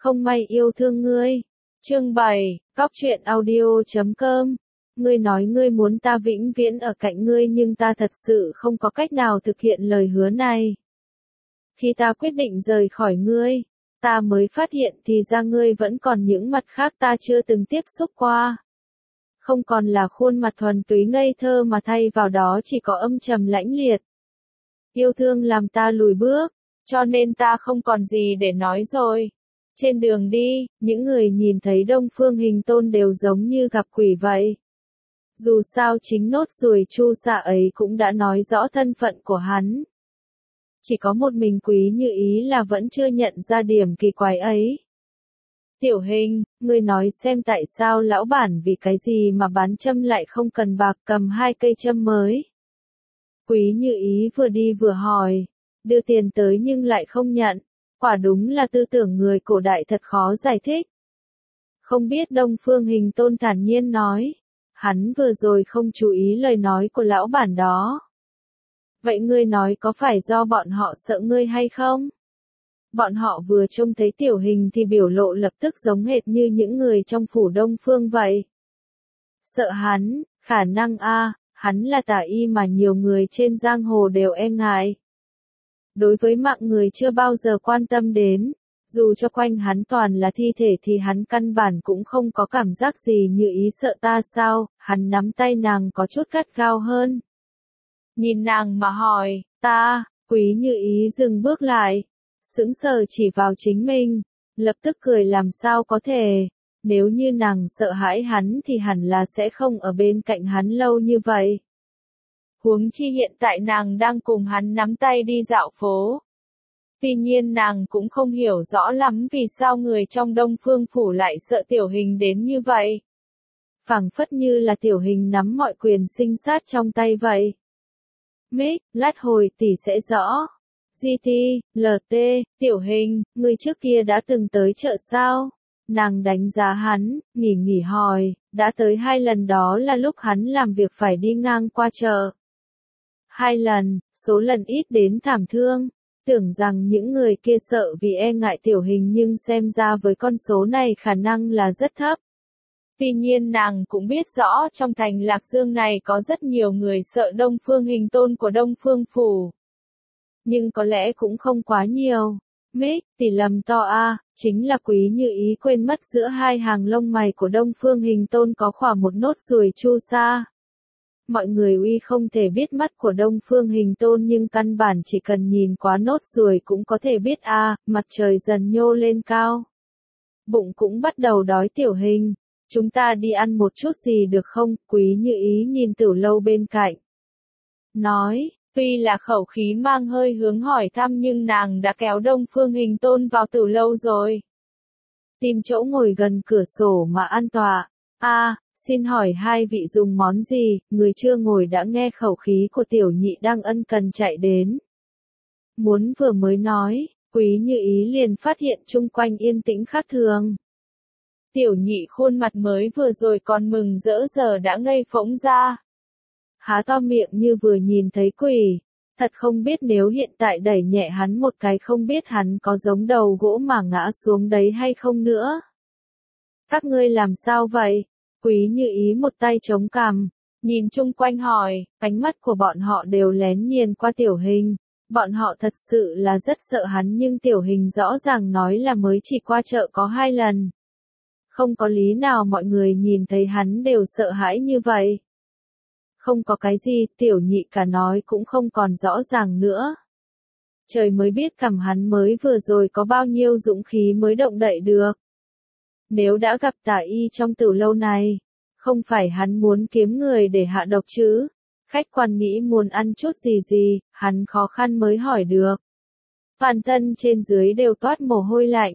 không may yêu thương ngươi. Chương 7, Cóc truyện audio.com. Ngươi nói ngươi muốn ta vĩnh viễn ở cạnh ngươi nhưng ta thật sự không có cách nào thực hiện lời hứa này. Khi ta quyết định rời khỏi ngươi, ta mới phát hiện thì ra ngươi vẫn còn những mặt khác ta chưa từng tiếp xúc qua. Không còn là khuôn mặt thuần túy ngây thơ mà thay vào đó chỉ có âm trầm lãnh liệt. Yêu thương làm ta lùi bước, cho nên ta không còn gì để nói rồi. Trên đường đi, những người nhìn thấy Đông Phương Hình Tôn đều giống như gặp quỷ vậy. Dù sao chính nốt ruồi chu sa ấy cũng đã nói rõ thân phận của hắn. Chỉ có một mình Quý Như Ý là vẫn chưa nhận ra điểm kỳ quái ấy. Tiểu Hình, ngươi nói xem tại sao lão bản vì cái gì mà bán châm lại không cần bạc cầm 2 cây châm mới. Quý Như Ý vừa đi vừa hỏi, đưa tiền tới nhưng lại không nhận, quả đúng là tư tưởng người cổ đại thật khó giải thích. Không biết Đông Phương Hình Tôn thản nhiên nói, hắn vừa rồi không chú ý lời nói của lão bản đó. Vậy ngươi nói có phải do bọn họ sợ ngươi hay không? Bọn họ vừa trông thấy Tiểu Hình thì biểu lộ lập tức giống hệt như những người trong phủ Đông Phương vậy. Sợ hắn, khả năng hắn là tà y mà nhiều người trên giang hồ đều e ngại. Đối với mạng người chưa bao giờ quan tâm đến, dù cho quanh hắn toàn là thi thể thì hắn căn bản cũng không có cảm giác gì Như Ý sợ ta sao, hắn nắm tay nàng có chút gắt gao hơn. Nhìn nàng mà hỏi, ta, Quý Như Ý dừng bước lại, sững sờ chỉ vào chính mình, lập tức cười làm sao có thể, nếu như nàng sợ hãi hắn thì hẳn là sẽ không ở bên cạnh hắn lâu như vậy. Huống chi hiện tại nàng đang cùng hắn nắm tay đi dạo phố. Tuy nhiên nàng cũng không hiểu rõ lắm vì sao người trong Đông Phương phủ lại sợ Tiểu Hình đến như vậy. Phảng phất như là Tiểu Hình nắm mọi quyền sinh sát trong tay vậy. Lát hồi tỷ sẽ rõ. GT, LT, Tiểu Hình, người trước kia đã từng tới chợ sao? Nàng đánh giá hắn, nghỉ hỏi, đã tới 2 lần đó là lúc hắn làm việc phải đi ngang qua chợ. 2 lần, số lần ít đến thảm thương. Tưởng rằng những người kia sợ vì e ngại Tiểu Hình nhưng xem ra với con số này khả năng là rất thấp. Tuy nhiên nàng cũng biết rõ trong thành Lạc Dương này có rất nhiều người sợ Đông Phương Hình Tôn của Đông Phương phủ. Nhưng có lẽ cũng không quá nhiều. Tỷ lầm to chính là Quý Như Ý quên mất giữa 2 hàng lông mày của Đông Phương Hình Tôn có khoảng một nốt ruồi chu sa. Mọi người uy không thể biết mắt của Đông Phương Hình Tôn nhưng căn bản chỉ cần nhìn quá nốt ruồi cũng có thể biết mặt trời dần nhô lên cao. Bụng cũng bắt đầu đói. Tiểu Hình, chúng ta đi ăn một chút gì được không? Quý Như Ý nhìn Tử Lâu bên cạnh. Nói, tuy là khẩu khí mang hơi hướng hỏi thăm nhưng nàng đã kéo Đông Phương Hình Tôn vào Tử Lâu rồi. Tìm chỗ ngồi gần cửa sổ mà an tọa. Xin hỏi 2 vị dùng món gì? Người chưa ngồi đã nghe khẩu khí của Tiểu Nhị đang ân cần chạy đến. Muốn vừa mới nói, Quý Như Ý liền phát hiện chung quanh yên tĩnh khác thường. Tiểu Nhị khuôn mặt mới vừa rồi còn mừng rỡ giờ đã ngây phỗng ra. Há to miệng như vừa nhìn thấy quỷ. Thật không biết nếu hiện tại đẩy nhẹ hắn một cái không biết hắn có giống đầu gỗ mà ngã xuống đấy hay không nữa. Các ngươi làm sao vậy? Quý Như Ý một tay chống cằm, nhìn chung quanh hỏi, ánh mắt của bọn họ đều lén nhìn qua Tiểu Hình. Bọn họ thật sự là rất sợ hắn nhưng Tiểu Hình rõ ràng nói là mới chỉ qua chợ có 2 lần. Không có lý nào mọi người nhìn thấy hắn đều sợ hãi như vậy. Không có cái gì, Tiểu Nhị cả nói cũng không còn rõ ràng nữa. Trời mới biết cầm hắn mới vừa rồi có bao nhiêu dũng khí mới động đậy được. Nếu đã gặp tà y trong Tử Lâu này, không phải hắn muốn kiếm người để hạ độc chứ? Khách quan nghĩ muốn ăn chút gì, hắn khó khăn mới hỏi được. Toàn thân trên dưới đều toát mồ hôi lạnh.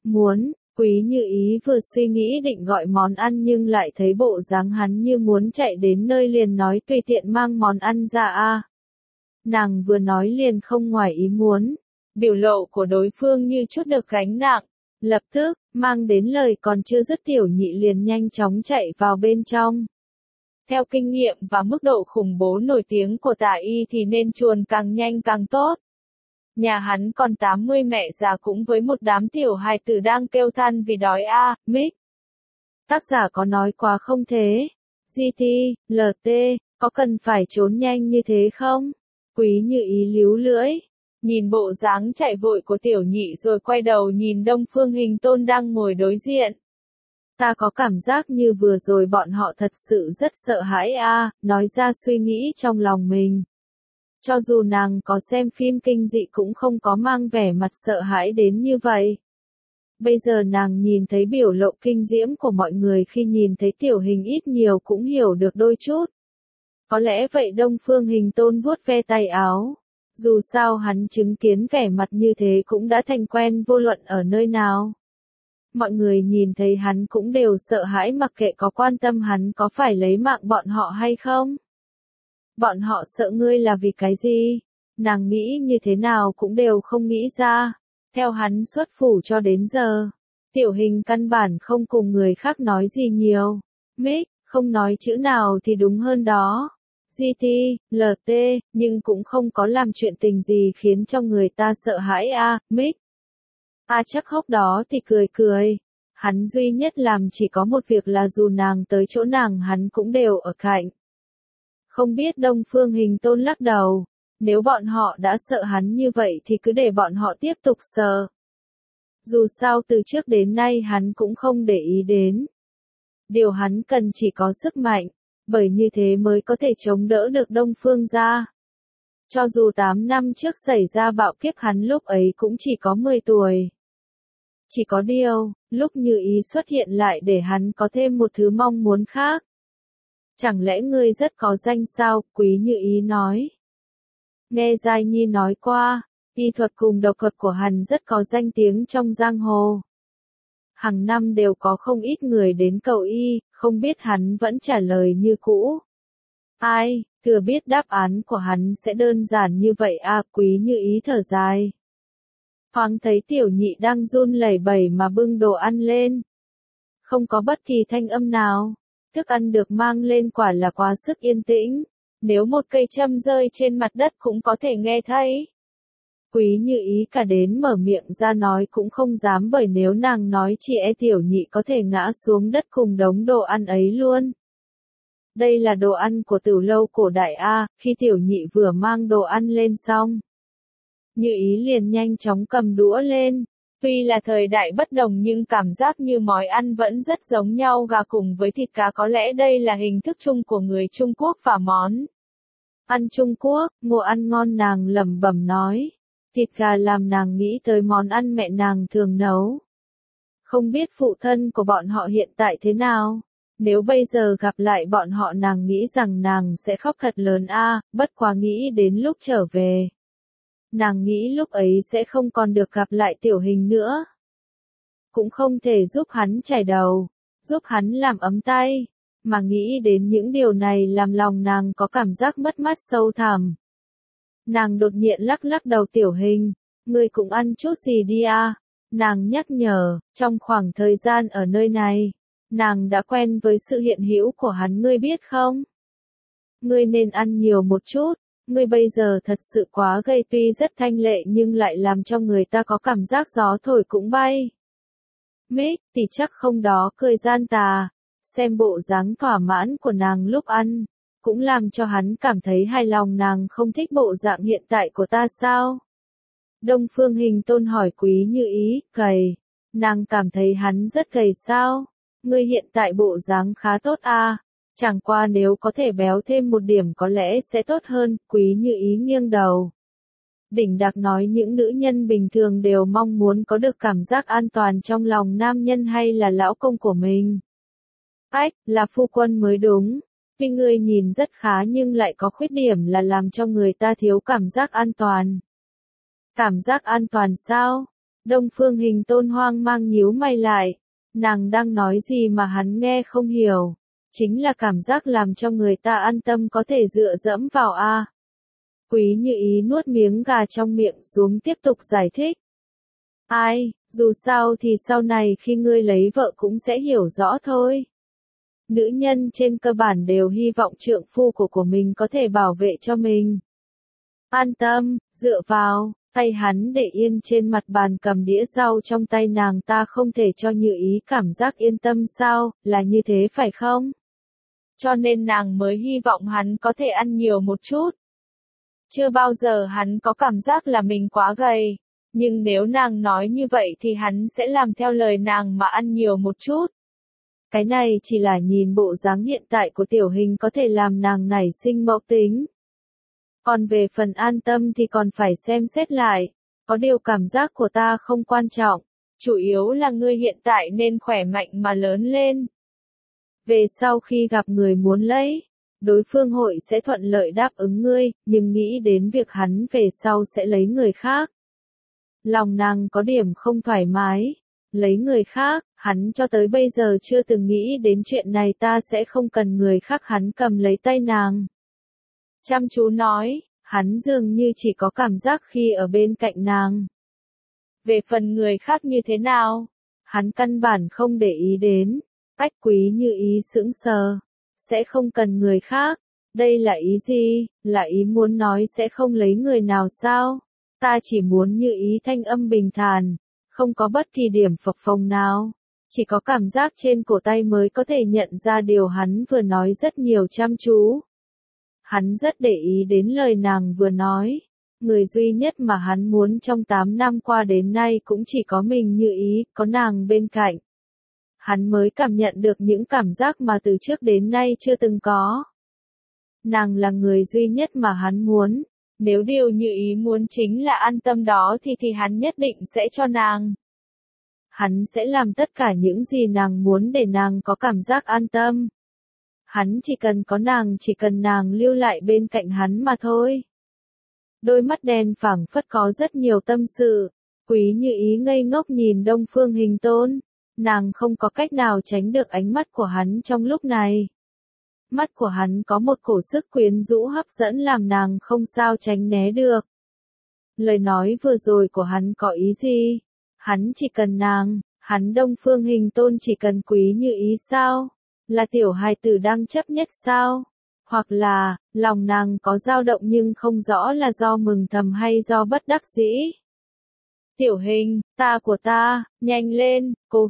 Quý Như Ý vừa suy nghĩ định gọi món ăn nhưng lại thấy bộ dáng hắn như muốn chạy đến nơi liền nói tùy tiện mang món ăn ra Nàng vừa nói liền không ngoài ý muốn. Biểu lộ của đối phương như chút được gánh nặng. Lập tức, mang đến lời còn chưa dứt Tiểu Nhị liền nhanh chóng chạy vào bên trong. Theo kinh nghiệm và mức độ khủng bố nổi tiếng của tà y thì nên chuồn càng nhanh càng tốt. Nhà hắn còn 80 mẹ già cũng với một đám tiểu hài tử đang kêu than vì đói a, Mick. Tác giả có nói quá không thế? GT, LT, có cần phải trốn nhanh như thế không? Quý Như Ý líu lưỡi, nhìn bộ dáng chạy vội của tiểu nhị rồi quay đầu nhìn Đông Phương Hình Tôn đang ngồi đối diện. Ta có cảm giác như vừa rồi bọn họ thật sự rất sợ hãi a, nói ra suy nghĩ trong lòng mình. Cho dù nàng có xem phim kinh dị cũng không có mang vẻ mặt sợ hãi đến như vậy. Bây giờ nàng nhìn thấy biểu lộ kinh diễm của mọi người khi nhìn thấy tiểu hình ít nhiều cũng hiểu được đôi chút. Có lẽ vậy Đông Phương Hình Tôn vuốt ve tay áo. Dù sao hắn chứng kiến vẻ mặt như thế cũng đã thành quen vô luận ở nơi nào. Mọi người nhìn thấy hắn cũng đều sợ hãi mặc kệ có quan tâm hắn có phải lấy mạng bọn họ hay không. Bọn họ sợ ngươi là vì cái gì? Nàng nghĩ như thế nào cũng đều không nghĩ ra. Theo hắn xuất phủ cho đến giờ, tiểu hình căn bản không cùng người khác nói gì nhiều. Mick, không nói chữ nào thì đúng hơn đó. GT, LT, nhưng cũng không có làm chuyện tình gì khiến cho người ta sợ hãi a, Mick. A chắc hốc đó thì cười cười. Hắn duy nhất làm chỉ có một việc là dù nàng tới chỗ nàng hắn cũng đều ở cạnh. Không biết Đông Phương Hình Tôn lắc đầu. Nếu bọn họ đã sợ hắn như vậy thì cứ để bọn họ tiếp tục sợ. Dù sao từ trước đến nay hắn cũng không để ý đến. Điều hắn cần chỉ có sức mạnh, bởi như thế mới có thể chống đỡ được Đông Phương gia. Cho dù 8 năm trước xảy ra bạo kiếp hắn lúc ấy cũng chỉ có 10 tuổi. Chỉ có điều, lúc Như Ý xuất hiện lại để hắn có thêm một thứ mong muốn khác. Chẳng lẽ ngươi rất có danh sao, Quý Như Ý nói. Nghe Giai Nhi nói qua, y thuật cùng độc thuật của hắn rất có danh tiếng trong giang hồ. Hàng năm đều có không ít người đến cầu y, không biết hắn vẫn trả lời như cũ. Ai, thừa biết đáp án của hắn sẽ đơn giản như vậy à, Quý Như Ý thở dài. Thoáng thấy tiểu nhị đang run lẩy bẩy mà bưng đồ ăn lên. Không có bất kỳ thanh âm nào, thức ăn được mang lên quả là quá sức yên tĩnh. Nếu một cây châm rơi trên mặt đất cũng có thể nghe thấy. Quý Như Ý cả đến mở miệng ra nói cũng không dám bởi nếu nàng nói chỉ e tiểu nhị có thể ngã xuống đất cùng đống đồ ăn ấy luôn. Đây là đồ ăn của Tử lâu cổ đại A, khi tiểu nhị vừa mang đồ ăn lên xong. Như Ý liền nhanh chóng cầm đũa lên. Tuy là thời đại bất đồng nhưng cảm giác như món ăn vẫn rất giống nhau, gà cùng với thịt cá, có lẽ đây là hình thức chung của người Trung Quốc và món ăn Trung Quốc. Ngộ ăn ngon, nàng lẩm bẩm nói. Thịt gà làm nàng nghĩ tới món ăn mẹ nàng thường nấu. Không biết phụ thân của bọn họ hiện tại thế nào. Nếu bây giờ gặp lại bọn họ nàng nghĩ rằng nàng sẽ khóc thật lớn a, bất quá nghĩ đến lúc trở về. Nàng nghĩ lúc ấy sẽ không còn được gặp lại tiểu hình nữa. Cũng không thể giúp hắn chải đầu, giúp hắn làm ấm tay, mà nghĩ đến những điều này làm lòng nàng có cảm giác mất mát sâu thẳm. Nàng đột nhiên lắc lắc đầu, tiểu hình, ngươi cũng ăn chút gì đi a. Nàng nhắc nhở, trong khoảng thời gian ở nơi này, nàng đã quen với sự hiện hữu của hắn, ngươi biết không? Ngươi nên ăn nhiều một chút. Ngươi bây giờ thật sự quá gầy, tuy rất thanh lệ nhưng lại làm cho người ta có cảm giác gió thổi cũng bay. Mick thì chắc không đó, cười gian tà, xem bộ dáng thỏa mãn của nàng lúc ăn, cũng làm cho hắn cảm thấy hài lòng. Nàng không thích bộ dạng hiện tại của ta sao? Đông Phương Hình Tôn hỏi Quý Như Ý, gầy, nàng cảm thấy hắn rất gầy sao? Ngươi hiện tại bộ dáng khá tốt à? Chẳng qua nếu có thể béo thêm một điểm có lẽ sẽ tốt hơn. Quý Như Ý nghiêng đầu. Đỉnh đặc nói những nữ nhân bình thường đều mong muốn có được cảm giác an toàn trong lòng nam nhân hay là lão công của mình. Ách, là phu quân mới đúng. Tuy người nhìn rất khá nhưng lại có khuyết điểm là làm cho người ta thiếu cảm giác an toàn. Cảm giác an toàn sao? Đông Phương Hình Tôn hoang mang nhíu mày lại. Nàng đang nói gì mà hắn nghe không hiểu. Chính là cảm giác làm cho người ta an tâm có thể dựa dẫm vào a. Quý Như Ý nuốt miếng gà trong miệng xuống tiếp tục giải thích. Ai, dù sao thì sau này khi ngươi lấy vợ cũng sẽ hiểu rõ thôi. Nữ nhân trên cơ bản đều hy vọng trượng phu của mình có thể bảo vệ cho mình. An tâm, dựa vào, Tay hắn để yên trên mặt bàn cầm đĩa rau trong tay nàng, ta không thể cho Như Ý cảm giác yên tâm sao, là như thế phải không? Cho nên nàng mới hy vọng hắn có thể ăn nhiều một chút. Chưa bao giờ hắn có cảm giác là mình quá gầy, nhưng nếu nàng nói như vậy thì hắn sẽ làm theo lời nàng mà ăn nhiều một chút. Cái này chỉ là nhìn bộ dáng hiện tại của Tiểu Hình có thể làm nàng nảy sinh mẫu tính. Còn về phần an tâm thì còn phải xem xét lại, có điều cảm giác của ta không quan trọng, chủ yếu là ngươi hiện tại nên khỏe mạnh mà lớn lên. Về sau khi gặp người muốn lấy, đối phương hội sẽ thuận lợi đáp ứng ngươi, nhưng nghĩ đến việc hắn về sau sẽ lấy người khác. Lòng nàng có điểm không thoải mái, lấy người khác, hắn cho tới bây giờ chưa từng nghĩ đến chuyện này, ta sẽ không cần người khác, hắn cầm lấy tay nàng. Chăm chú nói, hắn dường như chỉ có cảm giác khi ở bên cạnh nàng. Về phần người khác như thế nào, hắn căn bản không để ý đến. Bách Quý Như Ý sững sờ, sẽ không cần người khác, đây là ý gì, là ý muốn nói sẽ không lấy người nào sao? Ta chỉ muốn Như Ý thanh âm bình thản, không có bất kỳ điểm phập phồng nào, chỉ có cảm giác trên cổ tay mới có thể nhận ra điều hắn vừa nói rất nhiều chăm chú. Hắn rất để ý đến lời nàng vừa nói, người duy nhất mà hắn muốn trong 8 năm qua đến nay cũng chỉ có mình Như Ý, có nàng bên cạnh. Hắn mới cảm nhận được những cảm giác mà từ trước đến nay chưa từng có. Nàng là người duy nhất mà hắn muốn, nếu điều Như Ý muốn chính là an tâm đó thì hắn nhất định sẽ cho nàng. Hắn sẽ làm tất cả những gì nàng muốn để nàng có cảm giác an tâm. Hắn chỉ cần có nàng, chỉ cần nàng lưu lại bên cạnh hắn mà thôi. Đôi mắt đen phảng phất có rất nhiều tâm sự, Quý Như Ý ngây ngốc nhìn Đông Phương Hình Tôn. Nàng không có cách nào tránh được ánh mắt của hắn trong lúc này. Mắt của hắn có một cổ sức quyến rũ hấp dẫn làm nàng không sao tránh né được. Lời nói vừa rồi của hắn có ý gì? Hắn chỉ cần nàng, hắn Đông Phương Hình Tôn chỉ cần Quý Như Ý sao? Là tiểu hài tử đang chấp nhất sao? Hoặc là, lòng nàng có dao động nhưng không rõ là do mừng thầm hay do bất đắc dĩ. Tiểu Hình, ta của ta, nhanh lên, cố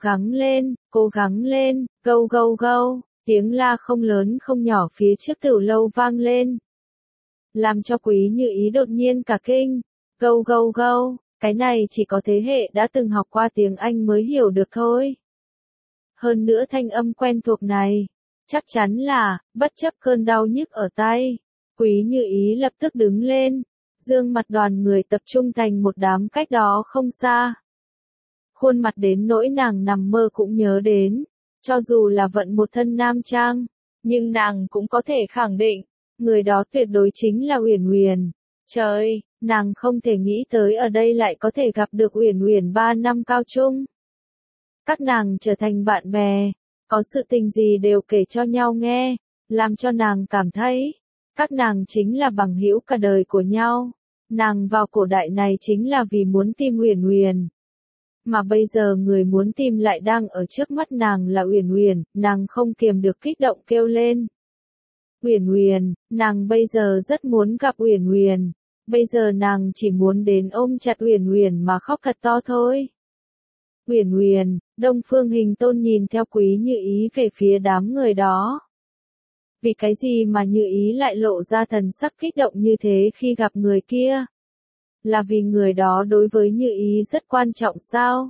gắng lên, gâu gâu gâu, tiếng la không lớn không nhỏ phía trước tiểu lâu vang lên. Làm cho Quý Như Ý đột nhiên cả kinh, gâu gâu gâu, cái này chỉ có thế hệ đã từng học qua tiếng Anh mới hiểu được thôi. Hơn nữa thanh âm quen thuộc này, chắc chắn là, bất chấp cơn đau nhức ở tay, Quý Như Ý lập tức đứng lên. Dương mặt đoàn người tập trung thành một đám cách đó không xa. Khuôn mặt đến nỗi nàng nằm mơ cũng nhớ đến, cho dù là vận một thân nam trang, nhưng nàng cũng có thể khẳng định, người đó tuyệt đối chính là Uyển Uyển. Trời, nàng không thể nghĩ tới ở đây lại có thể gặp được Uyển Uyển 3 năm cao trung. Các nàng trở thành bạn bè, có sự tình gì đều kể cho nhau nghe, làm cho nàng cảm thấy các nàng chính là bằng hữu cả đời của nhau. Nàng vào cổ đại này chính là vì muốn tìm Uyển Uyển. Mà bây giờ người muốn tìm lại đang ở trước mắt nàng là Uyển Uyển, nàng không kiềm được kích động kêu lên. Uyển Uyển, nàng bây giờ rất muốn gặp Uyển Uyển. Bây giờ nàng chỉ muốn đến ôm chặt Uyển Uyển mà khóc thật to thôi. Uyển Uyển, Đông Phương Hình Tôn nhìn theo Quý Như Ý về phía đám người đó. Vì cái gì mà Như Ý lại lộ ra thần sắc kích động như thế khi gặp người kia? Là vì người đó đối với Như Ý rất quan trọng sao?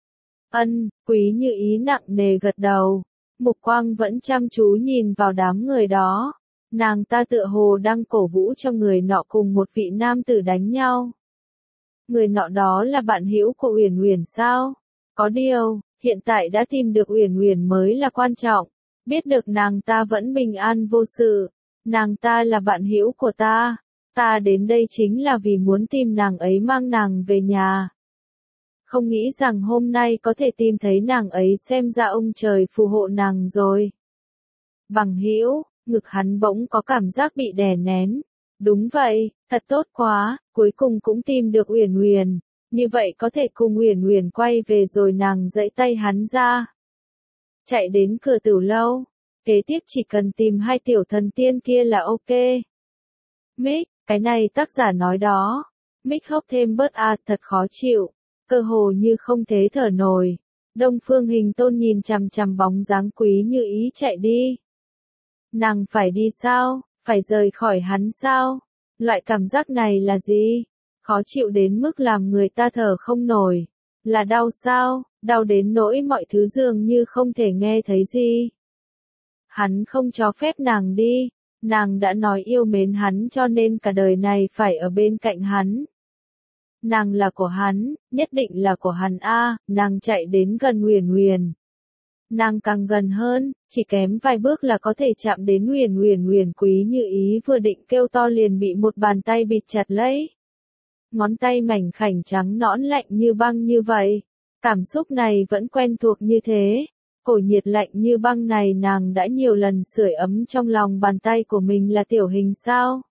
Quý Như Ý nặng nề gật đầu, mục quang vẫn chăm chú nhìn vào đám người đó. Nàng ta tựa hồ đang cổ vũ cho người nọ cùng một vị nam tử đánh nhau. Người nọ đó là bạn hữu của Uyển Uyển sao? Có điều, hiện tại đã tìm được Uyển Uyển mới là quan trọng. Biết được nàng ta vẫn bình an vô sự, nàng ta là bạn hữu của ta, ta đến đây chính là vì muốn tìm nàng ấy mang nàng về nhà. Không nghĩ rằng hôm nay có thể tìm thấy nàng ấy, xem ra ông trời phù hộ nàng rồi. Bằng hữu, ngực hắn bỗng có cảm giác bị đè nén. Đúng vậy, thật tốt quá, cuối cùng cũng tìm được Uyển Uyển, như vậy có thể cùng Uyển Uyển quay về rồi. Nàng giãy tay hắn ra. Chạy đến cửa tiểu lâu, kế tiếp chỉ cần tìm hai tiểu thần tiên kia là ok. Mic, cái này tác giả nói đó, Mích hốc thêm bớt thật khó chịu, cơ hồ như không thế thở nổi. Đông Phương Hình Tôn nhìn chằm chằm bóng dáng Quý Như Ý chạy đi. Nàng phải đi sao, phải rời khỏi hắn sao? Loại cảm giác này là gì? Khó chịu đến mức làm người ta thở không nổi. Là đau sao? Đau đến nỗi mọi thứ dường như không thể nghe thấy gì. Hắn không cho phép nàng đi. Nàng đã nói yêu mến hắn cho nên cả đời này phải ở bên cạnh hắn. Nàng là của hắn, nhất định là của hắn nàng chạy đến gần Huyền Huyền. Nàng càng gần hơn, chỉ kém vài bước là có thể chạm đến Huyền Huyền. Quý Như Ý vừa định kêu to liền bị một bàn tay bịt chặt lấy. Ngón tay mảnh khảnh trắng nõn lạnh như băng như vậy. Cảm xúc này vẫn quen thuộc như thế. Cổ nhiệt lạnh như băng này nàng đã nhiều lần sưởi ấm trong lòng bàn tay của mình là Tiểu Hình sao?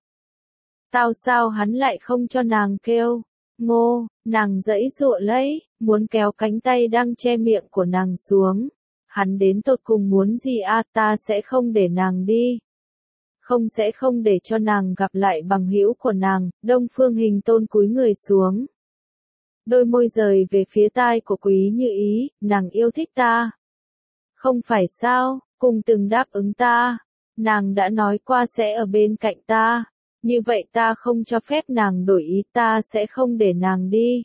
Sao hắn lại không cho nàng kêu? Ngô, nàng giãy giụa lấy, muốn kéo cánh tay đang che miệng của nàng xuống. Hắn đến tột cùng muốn gì ta sẽ không để nàng đi. Sẽ không để cho nàng gặp lại bằng hữu của nàng. Đông Phương Hình Tôn cúi người xuống. Đôi môi rời về phía tai của Quý Như Ý, nàng yêu thích ta. Không phải sao, cùng từng đáp ứng ta. Nàng đã nói qua sẽ ở bên cạnh ta. Như vậy ta không cho phép nàng đổi ý, ta sẽ không để nàng đi.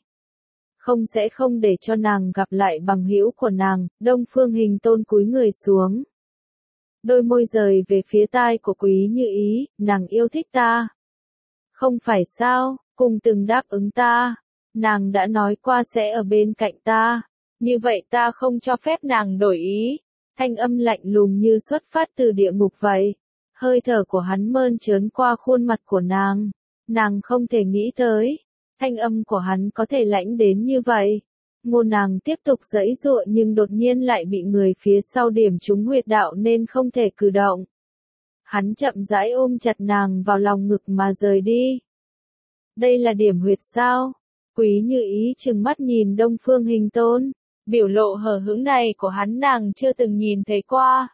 Sẽ không để cho nàng gặp lại bằng hữu của nàng. Đông Phương Hình Tôn cúi người xuống. Đôi môi rời về phía tai của Quý Như Ý, nàng yêu thích ta. Không phải sao, cùng từng đáp ứng ta. Nàng đã nói qua sẽ ở bên cạnh ta. Như vậy ta không cho phép nàng đổi ý. Thanh âm lạnh lùng như xuất phát từ địa ngục vậy. Hơi thở của hắn mơn trớn qua khuôn mặt của nàng. Nàng không thể nghĩ tới. Thanh âm của hắn có thể lãnh đến như vậy. Ngô nàng tiếp tục giãy giụa nhưng đột nhiên lại bị người phía sau điểm trúng huyệt đạo nên không thể cử động. Hắn chậm rãi ôm chặt nàng vào lòng ngực mà rời đi. Đây là điểm huyệt sao? Quý Như Ý trừng mắt nhìn Đông Phương Hình Tôn. Biểu lộ hờ hững này của hắn nàng chưa từng nhìn thấy qua.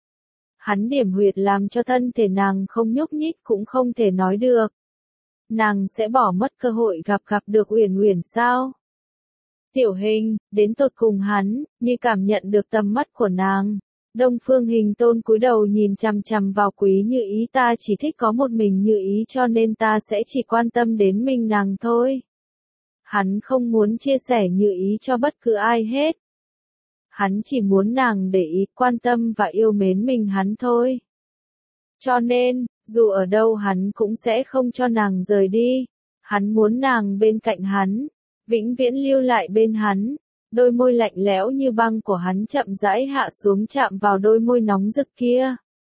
Hắn điểm huyệt làm cho thân thể nàng không nhúc nhích cũng không thể nói được. Nàng sẽ bỏ mất cơ hội gặp được Uyển Uyển sao? Tiểu Hình, đến tột cùng hắn, như cảm nhận được tầm mắt của nàng. Đông Phương Hình Tôn cúi đầu nhìn chằm chằm vào Quý Như Ý, ta chỉ thích có một mình Như Ý cho nên ta sẽ chỉ quan tâm đến mình nàng thôi. Hắn không muốn chia sẻ Như Ý cho bất cứ ai hết. Hắn chỉ muốn nàng để ý, quan tâm và yêu mến mình hắn thôi. Cho nên, dù ở đâu hắn cũng sẽ không cho nàng rời đi. Hắn muốn nàng bên cạnh hắn, vĩnh viễn lưu lại bên hắn. Đôi môi lạnh lẽo như băng của hắn chậm rãi hạ xuống chạm vào đôi môi nóng rực kia.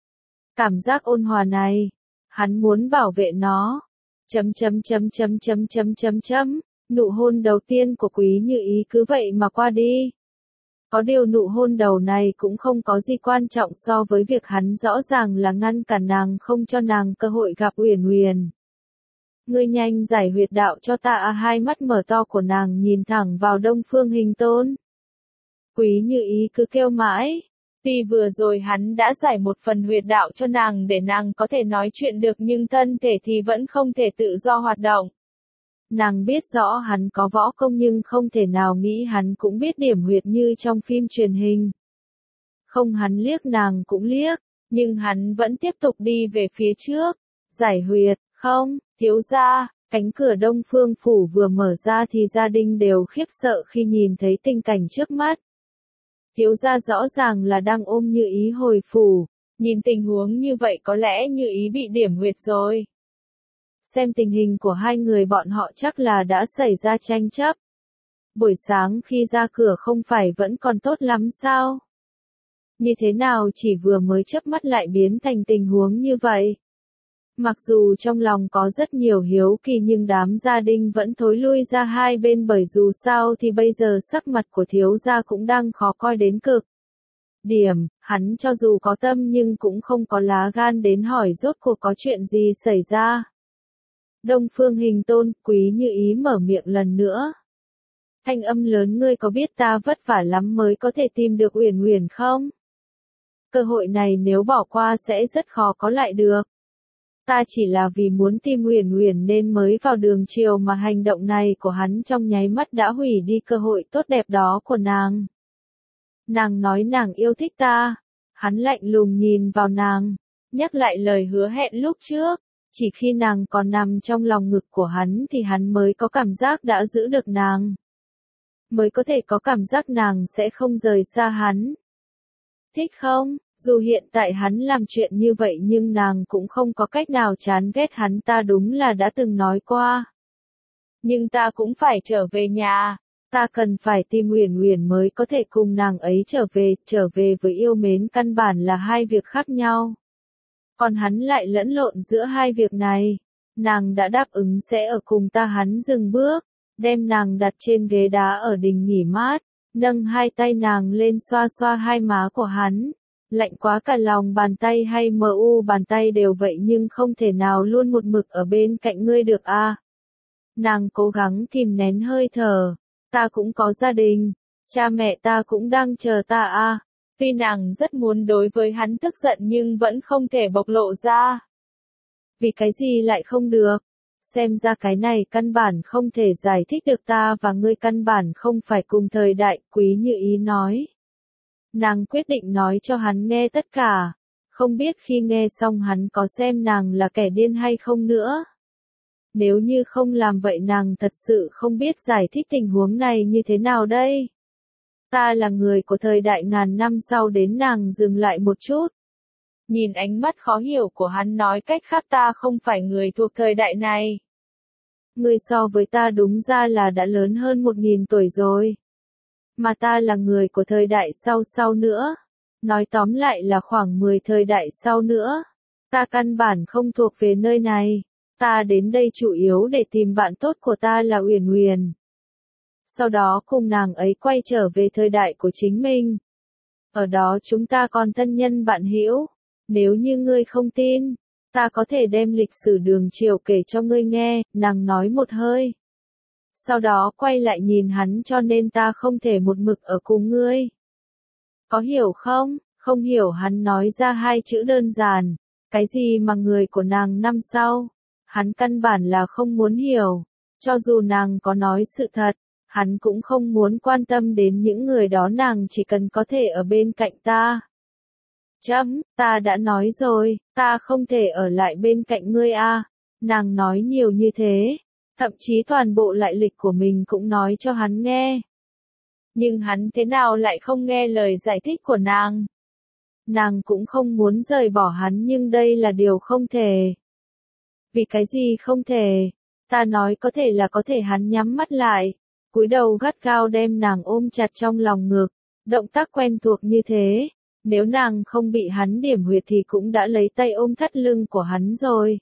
Cảm giác ôn hòa này, hắn muốn bảo vệ nó. Nụ hôn đầu tiên của Quý Như Ý cứ vậy mà qua đi. Có điều nụ hôn đầu này cũng không có gì quan trọng so với việc hắn rõ ràng là ngăn cản nàng không cho nàng cơ hội gặp Uyển Uyển. Ngươi nhanh giải huyệt đạo cho ta. Hai mắt mở to của nàng nhìn thẳng vào Đông Phương Hình Tôn. Quý Như Ý cứ kêu mãi. Tuy vừa rồi hắn đã giải một phần huyệt đạo cho nàng để nàng có thể nói chuyện được nhưng thân thể thì vẫn không thể tự do hoạt động. Nàng biết rõ hắn có võ công nhưng không thể nào nghĩ hắn cũng biết điểm huyệt như trong phim truyền hình. Không, hắn liếc nàng cũng liếc, nhưng hắn vẫn tiếp tục đi về phía trước. Giải huyệt, không, thiếu gia. Cánh cửa Đông Phương phủ vừa mở ra thì gia đình đều khiếp sợ khi nhìn thấy tình cảnh trước mắt. Thiếu gia rõ ràng là đang ôm Như Ý hồi phủ, nhìn tình huống như vậy có lẽ Như Ý bị điểm huyệt rồi. Xem tình hình của hai người bọn họ chắc là đã xảy ra tranh chấp. Buổi sáng khi ra cửa không phải vẫn còn tốt lắm sao? Như thế nào chỉ vừa mới chớp mắt lại biến thành tình huống như vậy? Mặc dù trong lòng có rất nhiều hiếu kỳ nhưng đám gia đình vẫn thối lui ra hai bên bởi dù sao thì bây giờ sắc mặt của thiếu gia cũng đang khó coi đến cực. Điểm, hắn cho dù có tâm nhưng cũng không có lá gan đến hỏi rốt cuộc có chuyện gì xảy ra. Đông Phương Hình Tôn, Quý Như Ý mở miệng lần nữa. Thanh âm lớn, ngươi có biết ta vất vả lắm mới có thể tìm được Uyển Uyển không? Cơ hội này nếu bỏ qua sẽ rất khó có lại được. Ta chỉ là vì muốn tìm Uyển Uyển nên mới vào đường chiều mà hành động này của hắn trong nháy mắt đã hủy đi cơ hội tốt đẹp đó của nàng. Nàng nói nàng yêu thích ta. Hắn lạnh lùng nhìn vào nàng, nhắc lại lời hứa hẹn lúc trước. Chỉ khi nàng còn nằm trong lòng ngực của hắn thì hắn mới có cảm giác đã giữ được nàng. Mới có thể có cảm giác nàng sẽ không rời xa hắn. Thích không? Dù hiện tại hắn làm chuyện như vậy nhưng nàng cũng không có cách nào chán ghét hắn, ta đúng là đã từng nói qua. Nhưng ta cũng phải trở về nhà. Ta cần phải tìm Uyển Uyển mới có thể cùng nàng ấy trở về với yêu mến căn bản là hai việc khác nhau. Còn hắn lại lẫn lộn giữa hai việc này. Nàng đã đáp ứng sẽ ở cùng ta, hắn dừng bước, đem nàng đặt trên ghế đá ở đình nghỉ mát, nâng hai tay nàng lên xoa xoa hai má của hắn. Lạnh quá cả lòng bàn tay hay bàn tay đều vậy nhưng không thể nào luôn một mực ở bên cạnh ngươi được a. Nàng cố gắng kìm nén hơi thở. Ta cũng có gia đình, cha mẹ ta cũng đang chờ ta a. Tuy nàng rất muốn đối với hắn tức giận nhưng vẫn không thể bộc lộ ra. Vì cái gì lại không được? Xem ra cái này căn bản không thể giải thích được, ta và ngươi căn bản không phải cùng thời đại, Quý Như Ý nói. Nàng quyết định nói cho hắn nghe tất cả. Không biết khi nghe xong hắn có xem nàng là kẻ điên hay không nữa. Nếu như không làm vậy nàng thật sự không biết giải thích tình huống này như thế nào đây. Ta là người của thời đại ngàn năm sau, đến nàng dừng lại một chút. Nhìn ánh mắt khó hiểu của hắn, nói cách khác ta không phải người thuộc thời đại này. Ngươi so với ta đúng ra là đã lớn hơn 1000 tuổi rồi. Mà ta là người của thời đại sau nữa. Nói tóm lại là khoảng 10 thời đại sau nữa. Ta căn bản không thuộc về nơi này. Ta đến đây chủ yếu để tìm bạn tốt của ta là Uyển Uyển. Sau đó cùng nàng ấy quay trở về thời đại của chính mình. Ở đó chúng ta còn thân nhân bạn hữu. Nếu như ngươi không tin, ta có thể đem lịch sử đường chiều kể cho ngươi nghe, nàng nói một hơi. Sau đó quay lại nhìn hắn, cho nên ta không thể một mực ở cùng ngươi. Có hiểu không? Không hiểu, hắn nói ra hai chữ đơn giản. Cái gì mà người của nàng năm sau? Hắn căn bản là không muốn hiểu. Cho dù nàng có nói sự thật, hắn cũng không muốn quan tâm đến những người đó, nàng chỉ cần có thể ở bên cạnh ta. Ta đã nói rồi, ta không thể ở lại bên cạnh ngươi a. Nàng nói nhiều như thế, thậm chí toàn bộ lại lịch của mình cũng nói cho hắn nghe. Nhưng hắn thế nào lại không nghe lời giải thích của nàng? Nàng cũng không muốn rời bỏ hắn nhưng đây là điều không thể. Vì cái gì không thể? Ta nói có thể là có thể, hắn nhắm mắt lại, cúi đầu gắt gao đem nàng ôm chặt trong lòng ngực, động tác quen thuộc như thế. Nếu nàng không bị hắn điểm huyệt thì cũng đã lấy tay ôm thắt lưng của hắn rồi.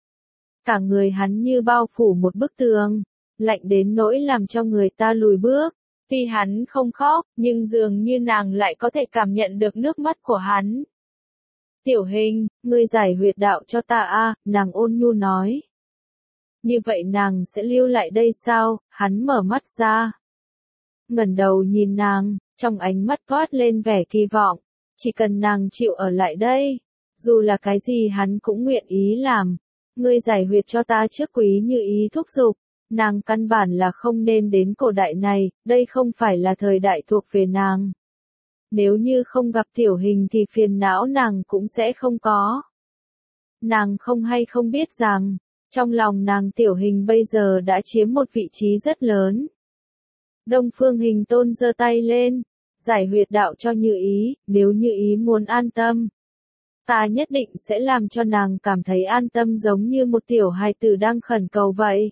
Cả người hắn như bao phủ một bức tường, lạnh đến nỗi làm cho người ta lùi bước. Tuy hắn không khóc, nhưng dường như nàng lại có thể cảm nhận được nước mắt của hắn. Tiểu Hình, ngươi giải huyệt đạo cho ta a, nàng ôn nhu nói. Như vậy nàng sẽ lưu lại đây sao? Hắn mở mắt ra, ngẩng đầu nhìn nàng, trong ánh mắt toát lên vẻ kỳ vọng. Chỉ cần nàng chịu ở lại đây, dù là cái gì hắn cũng nguyện ý làm. Ngươi giải huyệt cho ta trước, Quý Như Ý thúc giục. Nàng căn bản là không nên đến cổ đại này, đây không phải là thời đại thuộc về nàng. Nếu như không gặp Tiểu Hình thì phiền não nàng cũng sẽ không có. Nàng không hay không biết rằng, trong lòng nàng Tiểu Hình bây giờ đã chiếm một vị trí rất lớn. Đông Phương Hình Tôn giơ tay lên, giải huyệt đạo cho Như Ý, nếu Như Ý muốn an tâm. Ta nhất định sẽ làm cho nàng cảm thấy an tâm, giống như một tiểu hài tử đang khẩn cầu vậy.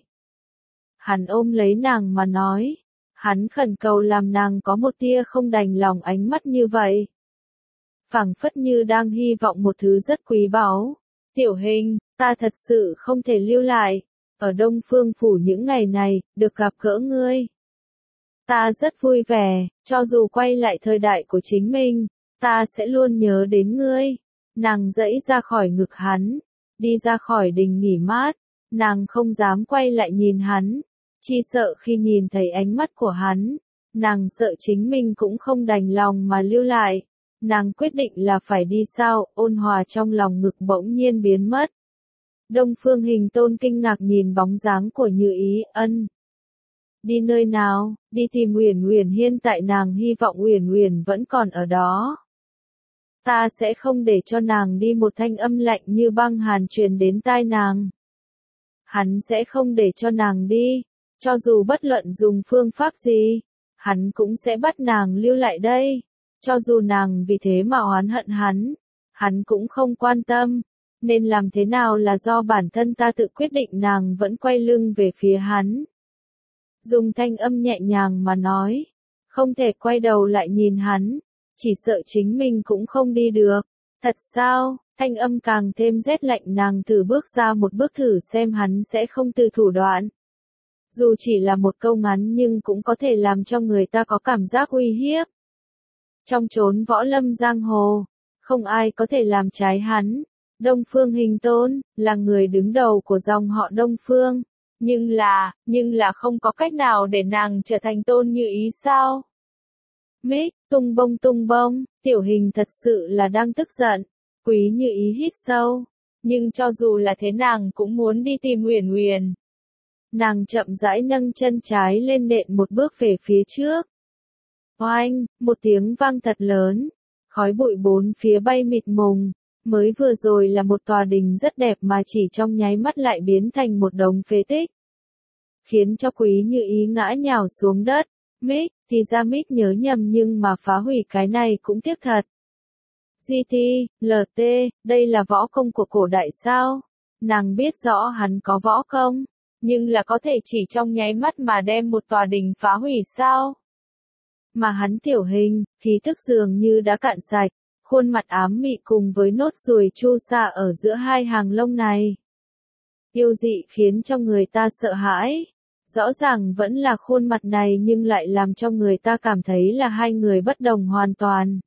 Hắn ôm lấy nàng mà nói. Hắn khẩn cầu làm nàng có một tia không đành lòng ánh mắt như vậy. Phảng phất như đang hy vọng một thứ rất quý báu. Tiểu Hình, ta thật sự không thể lưu lại. Ở Đông Phương Phủ những ngày này, được gặp gỡ ngươi. Ta rất vui vẻ, cho dù quay lại thời đại của chính mình, ta sẽ luôn nhớ đến ngươi. Nàng giãy ra khỏi ngực hắn, đi ra khỏi đình nghỉ mát. Nàng không dám quay lại nhìn hắn. Chỉ sợ khi nhìn thấy ánh mắt của hắn, nàng sợ chính mình cũng không đành lòng mà lưu lại. Nàng quyết định là phải đi sao, ôn hòa trong lòng ngực bỗng nhiên biến mất. Đông Phương Hình Tôn kinh ngạc nhìn bóng dáng của Như Ý, ân. Đi nơi nào? Đi tìm Uyển Uyển, hiện tại nàng hy vọng Uyển Uyển vẫn còn ở đó. Ta sẽ không để cho nàng đi, một thanh âm lạnh như băng hàn truyền đến tai nàng. Hắn sẽ không để cho nàng đi, cho dù bất luận dùng phương pháp gì, hắn cũng sẽ bắt nàng lưu lại đây. Cho dù nàng vì thế mà oán hận hắn cũng không quan tâm. Nên làm thế nào là do bản thân ta tự quyết định, nàng vẫn quay lưng về phía hắn. Dùng thanh âm nhẹ nhàng mà nói, không thể quay đầu lại nhìn hắn, chỉ sợ chính mình cũng không đi được. Thật sao? Thanh âm càng thêm rét lạnh, nàng thử bước ra một bước thử xem hắn sẽ không từ thủ đoạn. Dù chỉ là một câu ngắn nhưng cũng có thể làm cho người ta có cảm giác uy hiếp. Trong chốn võ lâm giang hồ, không ai có thể làm trái hắn. Đông Phương Hình Tôn là người đứng đầu của dòng họ Đông Phương, nhưng là không có cách nào để nàng trở thành Tôn Như Ý sao? Mích, tung bông, Tiểu Hình thật sự là đang tức giận. Quý Như Ý hít sâu, nhưng cho dù là thế nàng cũng muốn đi tìm Uyển Uyển. Nàng chậm rãi nâng chân trái lên nện một bước về phía trước. Oanh, một tiếng vang thật lớn, khói bụi bốn phía bay mịt mùng. Mới vừa rồi là một tòa đình rất đẹp mà chỉ trong nháy mắt lại biến thành một đống phế tích. Khiến cho Quý Như Ý ngã nhào xuống đất. Mích, thì ra Mích nhớ nhầm, nhưng mà phá hủy cái này cũng tiếc thật. GT, LT, đây là võ công của cổ đại sao? Nàng biết rõ hắn có võ công, nhưng là có thể chỉ trong nháy mắt mà đem một tòa đình phá hủy sao? Mà hắn Tiểu Hình, khí tức dường như đã cạn sạch. Khuôn mặt ám mị cùng với nốt ruồi chu sa ở giữa hai hàng lông này. Yêu dị khiến cho người ta sợ hãi. Rõ ràng vẫn là khuôn mặt này nhưng lại làm cho người ta cảm thấy là hai người bất đồng hoàn toàn.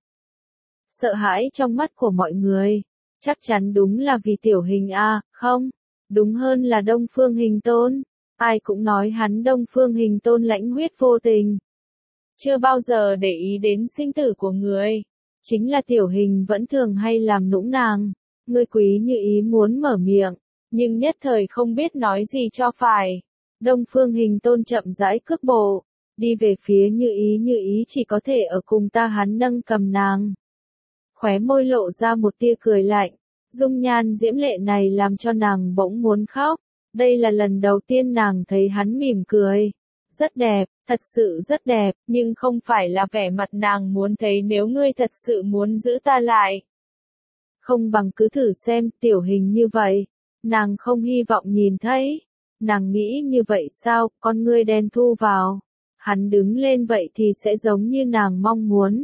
Sợ hãi trong mắt của mọi người. Chắc chắn đúng là vì Tiểu Hình à, không? Đúng hơn là Đông Phương Hình Tôn. Ai cũng nói hắn Đông Phương Hình Tôn lãnh huyết vô tình. Chưa bao giờ để ý đến sinh tử của người. Chính là Tiểu Hình vẫn thường hay làm nũng nàng. Người Quý Như Ý muốn mở miệng, nhưng nhất thời không biết nói gì cho phải. Đông Phương Hình Tôn chậm rãi cước bộ, đi về phía Như Ý chỉ có thể ở cùng ta, hắn nâng cầm nàng. Khóe môi lộ ra một tia cười lạnh, dung nhan diễm lệ này làm cho nàng bỗng muốn khóc. Đây là lần đầu tiên nàng thấy hắn mỉm cười. Rất đẹp, thật sự rất đẹp, nhưng không phải là vẻ mặt nàng muốn thấy. Nếu ngươi thật sự muốn giữ ta lại, không bằng cứ thử xem. Tiểu Hình như vậy, nàng không hy vọng nhìn thấy. Nàng nghĩ như vậy sao, con ngươi đen thu vào. Hắn đứng lên vậy thì sẽ giống như nàng mong muốn.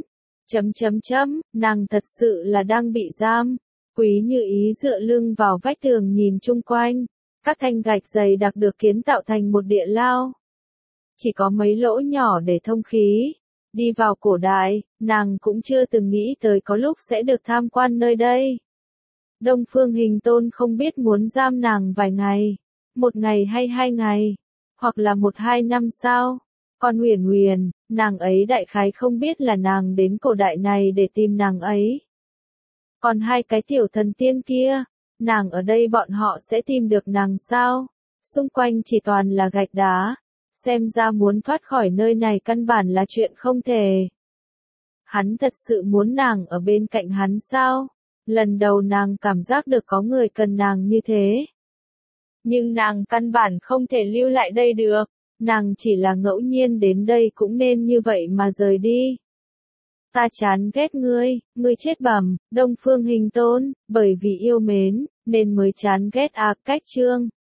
Nàng thật sự là đang bị giam. Quý Như Ý dựa lưng vào vách tường nhìn chung quanh. Các thanh gạch dày đặc được kiến tạo thành một địa lao. Chỉ có mấy lỗ nhỏ để thông khí. Đi vào cổ đại, nàng cũng chưa từng nghĩ tới có lúc sẽ được tham quan nơi đây. Đông Phương Hình Tôn không biết muốn giam nàng vài ngày, một ngày hay 2 ngày, hoặc là 1-2 năm sao? Còn Uyển Uyển, nàng ấy đại khái không biết là nàng đến cổ đại này để tìm nàng ấy. Còn 2 cái tiểu thần tiên kia, nàng ở đây bọn họ sẽ tìm được nàng sao? Xung quanh chỉ toàn là gạch đá. Xem ra muốn thoát khỏi nơi này căn bản là chuyện không thể. Hắn thật sự muốn nàng ở bên cạnh hắn sao? Lần đầu nàng cảm giác được có người cần nàng như thế. Nhưng nàng căn bản không thể lưu lại đây được. Nàng chỉ là ngẫu nhiên đến đây cũng nên như vậy mà rời đi. Ta chán ghét ngươi chết bẩm. Đông Phương Hình Tôn, bởi vì yêu mến, nên mới chán ghét cách chương.